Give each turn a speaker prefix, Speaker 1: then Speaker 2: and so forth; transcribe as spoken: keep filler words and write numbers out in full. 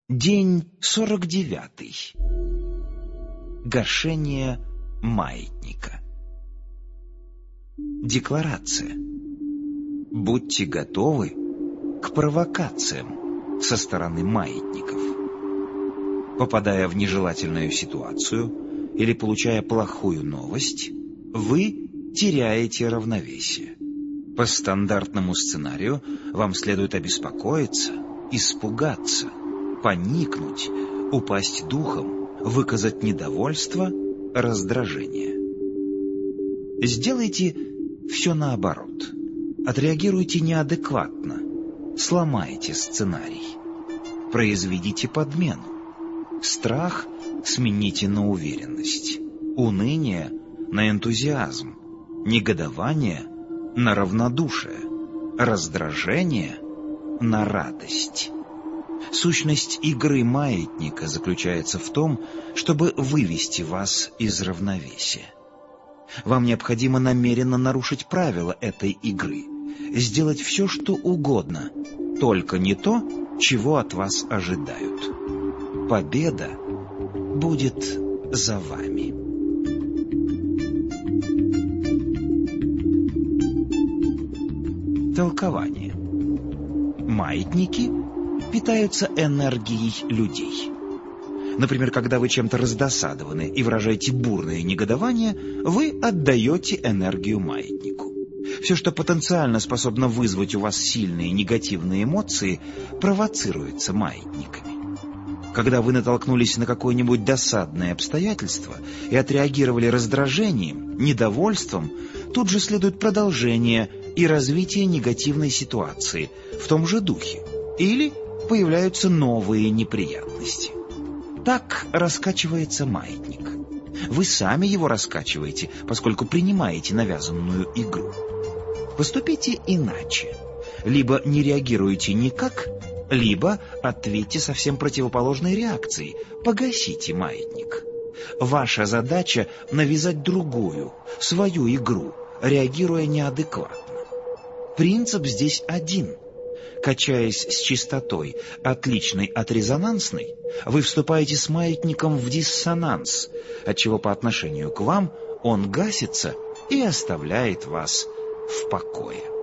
Speaker 1: День сорок девятый. Гашение маятника. Декларация. Будьте готовы к провокациям со стороны маятников. Попадая в нежелательную ситуацию или получая плохую новость, вы теряете равновесие. По стандартному сценарию вам следует обеспокоиться, испугаться, поникнуть, упасть духом, выказать недовольство, раздражение. Сделайте все наоборот. Отреагируйте неадекватно, сломайте сценарий. Произведите подмену. Страх смените на уверенность, уныние на энтузиазм, негодование на равнодушие, раздражение на радость. Сущность игры маятника заключается в том, чтобы вывести вас из равновесия. Вам необходимо намеренно нарушить правила этой игры, сделать все, что угодно, только не то, чего от вас ожидают. Победа будет за вами. Толкование. Маятники питаются энергией людей. Например, когда вы чем-то раздосадованы и выражаете бурное негодование, вы отдаете энергию маятнику. Все, что потенциально способно вызвать у вас сильные негативные эмоции, провоцируется маятниками. Когда вы натолкнулись на какое-нибудь досадное обстоятельство и отреагировали раздражением, недовольством, тут же следует продолжение и развитие негативной ситуации в том же духе. Или появляются новые неприятности. Так раскачивается маятник. Вы сами его раскачиваете, поскольку принимаете навязанную игру. Поступите иначе. Либо не реагируйте никак, либо ответьте совсем противоположной реакцией. Погасите маятник. Ваша задача — навязать другую, свою игру, реагируя неадекватно. Принцип здесь один. Качаясь с частотой, отличной от резонансной, вы вступаете с маятником в диссонанс, отчего по отношению к вам он гасится и оставляет вас в покое.